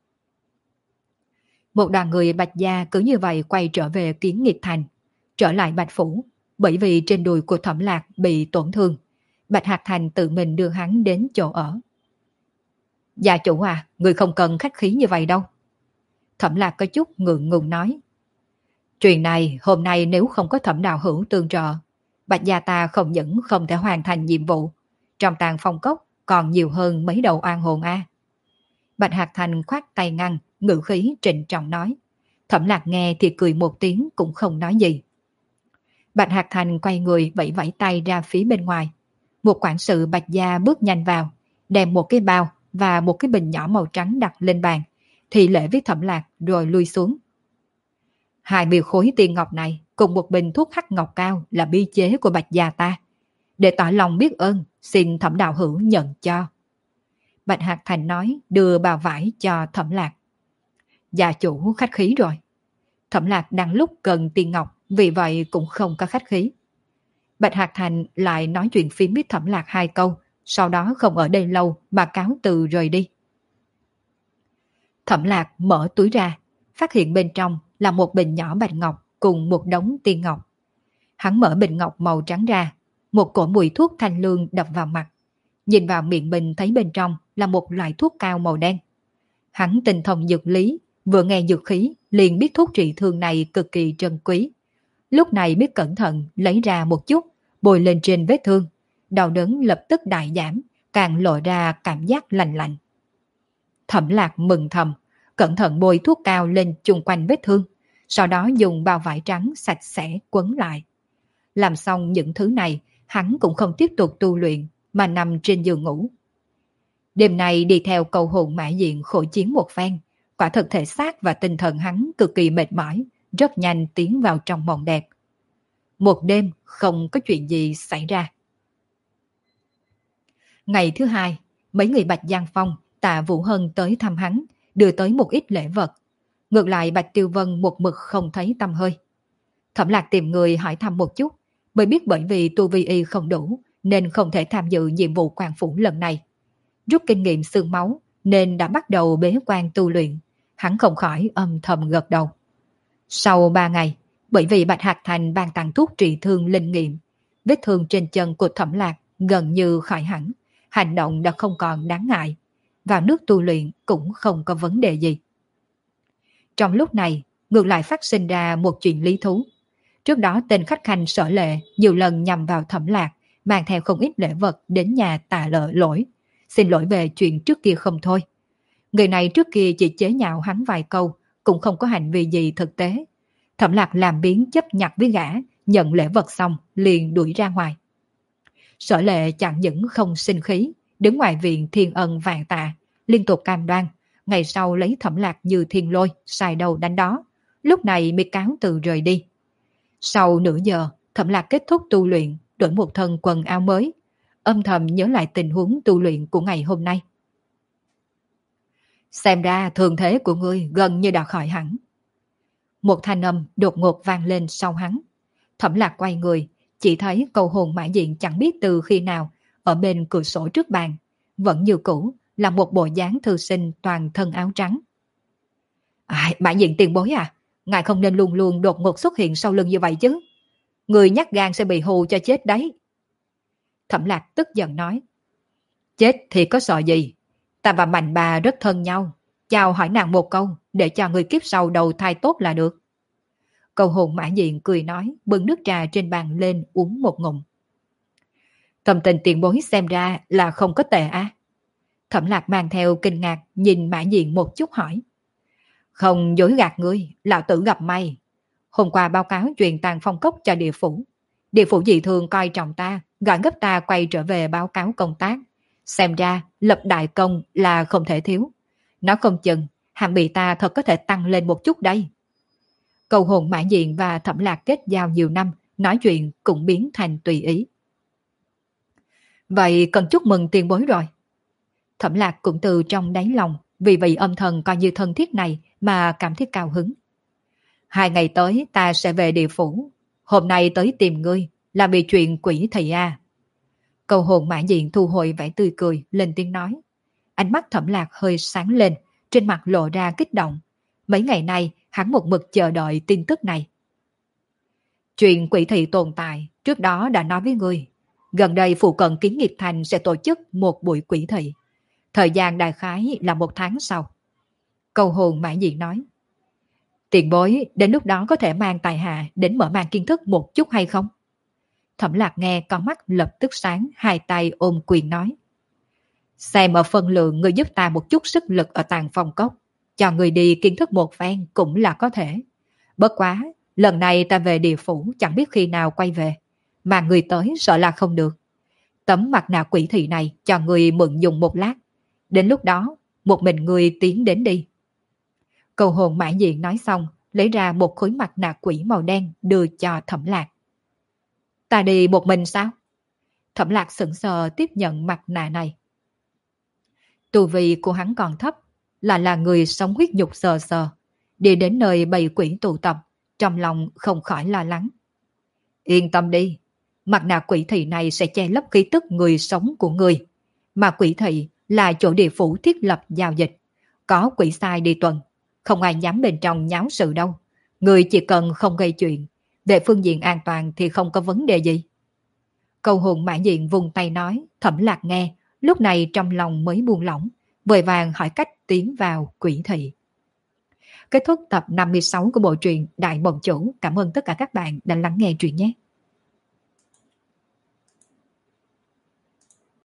Một đoàn người Bạch gia cứ như vậy quay trở về Kiến Nghiệp Thành, trở lại Bạch Phủ, bởi vì trên đùi của Thẩm Lạc bị tổn thương. Bạch Hạc Thành tự mình đưa hắn đến chỗ ở. Gia chủ người không cần khách khí như vậy đâu. Thẩm Lạc có chút ngượng ngùng nói. Chuyện này hôm nay nếu không có Thẩm đạo hữu tương trợ, Bạch gia ta không những không thể hoàn thành nhiệm vụ, trong tàng phong cốc còn nhiều hơn mấy đầu oan hồn a. Bạch Hạc Thành khoát tay ngăn, ngữ khí trịnh trọng nói. Thẩm Lạc nghe thì cười một tiếng cũng không nói gì. Bạch Hạc Thành quay người vẫy vẫy tay ra phía bên ngoài. Một quản sự Bạch gia bước nhanh vào, đem một cái bao và một cái bình nhỏ màu trắng đặt lên bàn, thì lễ với Thẩm Lạc rồi lui xuống. 20 khối tiền ngọc này cùng một bình thuốc hắc ngọc cao là bi chế của Bạch gia ta. Để tỏ lòng biết ơn, xin Thẩm đạo hữu nhận cho. Bạch Hạc Thành nói đưa bao vải cho Thẩm Lạc. Gia chủ khách khí rồi. Thẩm Lạc đang lúc cần tiền ngọc, vì vậy cũng không có khách khí. Bạch Hạc Thành lại nói chuyện phím với Thẩm Lạc 2 câu, sau đó không ở đây lâu mà cáo từ rời đi. Thẩm Lạc mở túi ra, phát hiện bên trong là một bình nhỏ bạch ngọc cùng một đống tiên ngọc. Hắn mở bình ngọc màu trắng ra, một cổ mùi thuốc thanh lương đập vào mặt. Nhìn vào miệng bình thấy bên trong là một loại thuốc cao màu đen. Hắn tinh thông dược lý, vừa nghe dược khí liền biết thuốc trị thương này cực kỳ trân quý. Lúc này biết cẩn thận lấy ra một chút, bôi lên trên vết thương. Đau đớn lập tức đại giảm, càng lộ ra cảm giác lạnh lạnh. Thẩm Lạc mừng thầm, cẩn thận bôi thuốc cao lên chung quanh vết thương, sau đó dùng bao vải trắng sạch sẽ quấn lại. Làm xong những thứ này, hắn cũng không tiếp tục tu luyện, mà nằm trên giường ngủ. Đêm nay đi theo cầu hồn mã diện khổ chiến một phen, quả thật thể xác và tinh thần hắn cực kỳ mệt mỏi, rất nhanh tiến vào trong mộng đẹp. Một đêm không có chuyện gì xảy ra. Ngày thứ hai, mấy người Bạch Giang Phong, Tạ Vũ Hân tới thăm hắn, đưa tới một ít lễ vật. Ngược lại Bạch Tiêu Vân một mực không thấy tăm hơi. Thẩm Lạc tìm người hỏi thăm một chút, mới biết bởi vì tu vi y không đủ, nên không thể tham dự nhiệm vụ quan phủ lần này. Rút kinh nghiệm xương máu, nên đã bắt đầu bế quan tu luyện. Hắn không khỏi âm thầm gật đầu. Sau 3 ngày, bởi vì Bạch Hạc Thành ban tặng thuốc trị thương linh nghiệm, vết thương trên chân của Thẩm Lạc gần như khỏi hẳn, hành động đã không còn đáng ngại. Vào nước tu luyện cũng không có vấn đề gì. Trong lúc này, ngược lại phát sinh ra một chuyện lý thú. Trước đó tên khách khanh Sở Lệ nhiều lần nhằm vào Thẩm Lạc, mang theo không ít lễ vật đến nhà tạ lỗi, xin lỗi về chuyện trước kia không thôi. Người này trước kia chỉ chế nhạo hắn vài câu, cũng không có hành vi gì thực tế. Thẩm Lạc làm biến chấp nhặt với gã, nhận lễ vật xong liền đuổi ra ngoài. Sở Lệ chẳng những không sinh khí, đứng ngoài viện thiên ân vạn tạ, liên tục cam đoan, ngày sau lấy Thẩm Lạc như thiên lôi, xài đầu đánh đó, lúc này mới cáo từ rời đi. Sau nửa giờ, Thẩm Lạc kết thúc tu luyện, đổi một thân quần áo mới, âm thầm nhớ lại tình huống tu luyện của ngày hôm nay. Xem ra thường thế của ngươi gần như đã khỏi hẳn. Một thanh âm đột ngột vang lên sau hắn. Thẩm Lạc quay người, chỉ thấy Câu Hồn Mã Diện chẳng biết từ khi nào ở bên cửa sổ trước bàn, vẫn như cũ là một bộ dáng thư sinh toàn thân áo trắng. Mã Diện tiền bối à, ngài không nên luôn luôn đột ngột xuất hiện sau lưng như vậy chứ. Người nhát gan sẽ bị hù cho chết đấy. Thẩm Lạc tức giận nói. Chết thì có sợ gì, ta và Mạnh bà rất thân nhau, chào hỏi nàng một câu để cho người kiếp sau đầu thai tốt là được. Câu Hồn Mã Diện cười nói, bưng nước trà trên bàn lên uống một ngụm. Tâm tình tiền bối xem ra là không có tệ á. Thẩm Lạc mang theo kinh ngạc nhìn Mã Diện một chút hỏi. Không dối gạt ngươi, lão tử gặp may. Hôm qua báo cáo truyền tàn phong cốc cho địa phủ. Địa phủ dị thường coi trọng ta, gọi gấp ta quay trở về báo cáo công tác. Xem ra lập đại công là không thể thiếu. Nó không chừng hạng bị ta thật có thể tăng lên một chút đây. Câu Hồn Mã Diện và Thẩm Lạc kết giao nhiều năm, nói chuyện cũng biến thành tùy ý. Vậy cần chúc mừng tiền bối rồi. Thẩm Lạc cũng từ trong đáy lòng vì vị âm thần coi như thân thiết này mà cảm thấy cao hứng. 2 ngày tới ta sẽ về địa phủ. Hôm nay tới tìm ngươi là vì chuyện quỷ thị a. Câu Hồn Mã Diện thu hồi vẻ tươi cười, lên tiếng nói. Ánh mắt Thẩm Lạc hơi sáng lên, trên mặt lộ ra kích động. Mấy ngày nay hắn một mực chờ đợi tin tức này. Chuyện quỷ thị tồn tại, trước đó đã nói với ngươi. Gần đây phụ cận Kiến Nghiệp Thành sẽ tổ chức một buổi quỷ thị. Thời gian đại khái là 1 tháng sau. Câu Hồn Mã Diện nói. Tiền bối đến lúc đó có thể mang tài hạ đến mở mang kiến thức một chút hay không? Thẩm Lạc nghe con mắt lập tức sáng, 2 tay ôm quyền nói. Xem ở phân lượng người giúp ta một chút sức lực ở Tàn Phong Cốc, cho người đi kiến thức một phen cũng là có thể. Bất quá, lần này ta về địa phủ chẳng biết khi nào quay về, mà người tới sợ là không được. Tấm mặt nạ quỷ thị này cho người mượn dùng một lát, đến lúc đó một mình người tiến đến đi. Câu Hồn Mã Diện nói xong, lấy ra một khối mặt nạ quỷ màu đen đưa cho Thẩm Lạc. Ta đi một mình sao? Thẩm Lạc sững sờ tiếp nhận mặt nạ này. Tu vi của hắn còn thấp, là người sống huyết nhục sờ sờ, đi đến nơi bầy quỷ tụ tập, trong lòng không khỏi lo lắng. Yên tâm đi, mặt nạ quỷ thị này sẽ che lấp khí tức người sống của người, mà quỷ thị là chỗ địa phủ thiết lập giao dịch, có quỷ sai đi tuần, không ai dám bên trong nháo sự đâu. Người chỉ cần không gây chuyện, về phương diện an toàn thì không có vấn đề gì. Câu Hồn Mã Diện vùng tay nói, Thẩm Lạc nghe, lúc này trong lòng mới buông lỏng, vội vàng hỏi cách tiến vào quỷ thị. Kết thúc tập 56 của bộ truyện Đại Bồng Chủ. Cảm ơn tất cả các bạn đã lắng nghe truyện nhé.